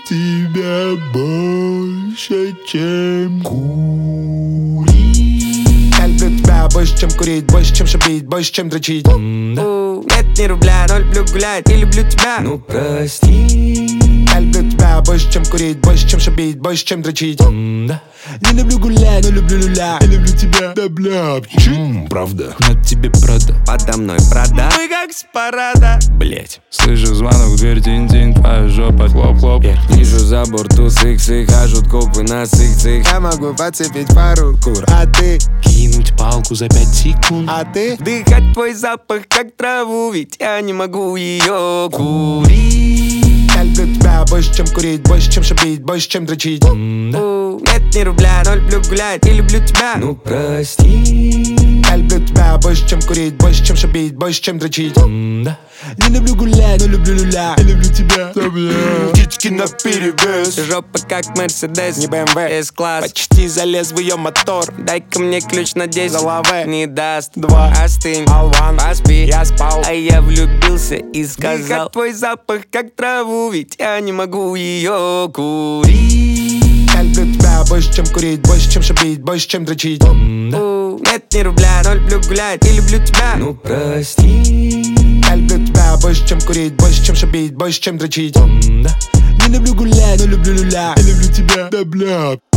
тебя больше, чем курить. Я люблю тебя больше, чем курить, больше, чем шабить, больше, чем дрочить. Нет ни рубля, но люблю гулять и люблю тебя. Ну прости. Я люблю тебя больше, чем курить, больше, чем шабить, больше, чем дрочить. Да. Не люблю гулять, но люблю люля. Я люблю тебя, да бля. Правда. На тебе Прада. Подо мной Прада. Мы как с парада. Блять. Слышу звонок в дверь, тин-тин, твоя жопа, хлоп-хлоп. Вижу за борту сых-сых, хажут копы на сых-цых. Я могу подцепить пару кур, а ты? Кинуть палку за 5 секунд. А ты? Вдыхать твой запах, как траву, ведь я не могу ее курить. Я люблю тебя больше, чем курить, больше, чем шабить, больше, чем дрочить. Нет ни рубля, но люблю гулять и люблю тебя. Ну прости. Я люблю тебя больше, чем курить, больше, чем шабить, больше, чем дрочить. Да. Не люблю гулять, но люблю люля. Я люблю тебя, да бля. Птички наперевес. Жопа как Мерседес, не БМВ, С-класс. Почти залез в ее мотор. Дай-ка мне ключ на 10. Голове не даст. 2. Остынь, болван, поспи. Я спал, а я влюбился и сказал: дыхать твой запах как траву, ведь я не могу ее курить. Я люблю тебя больше, чем курить, больше, чем шабить, больше, чем дрочить. Нет ни рубля, но люблю гулять и люблю тебя. Ну прости. Я люблю тебя больше, чем курить, больше, чем шабить, больше, чем дрочить. Да. Не люблю гулять, но люблю люля. Я люблю тебя, да бля.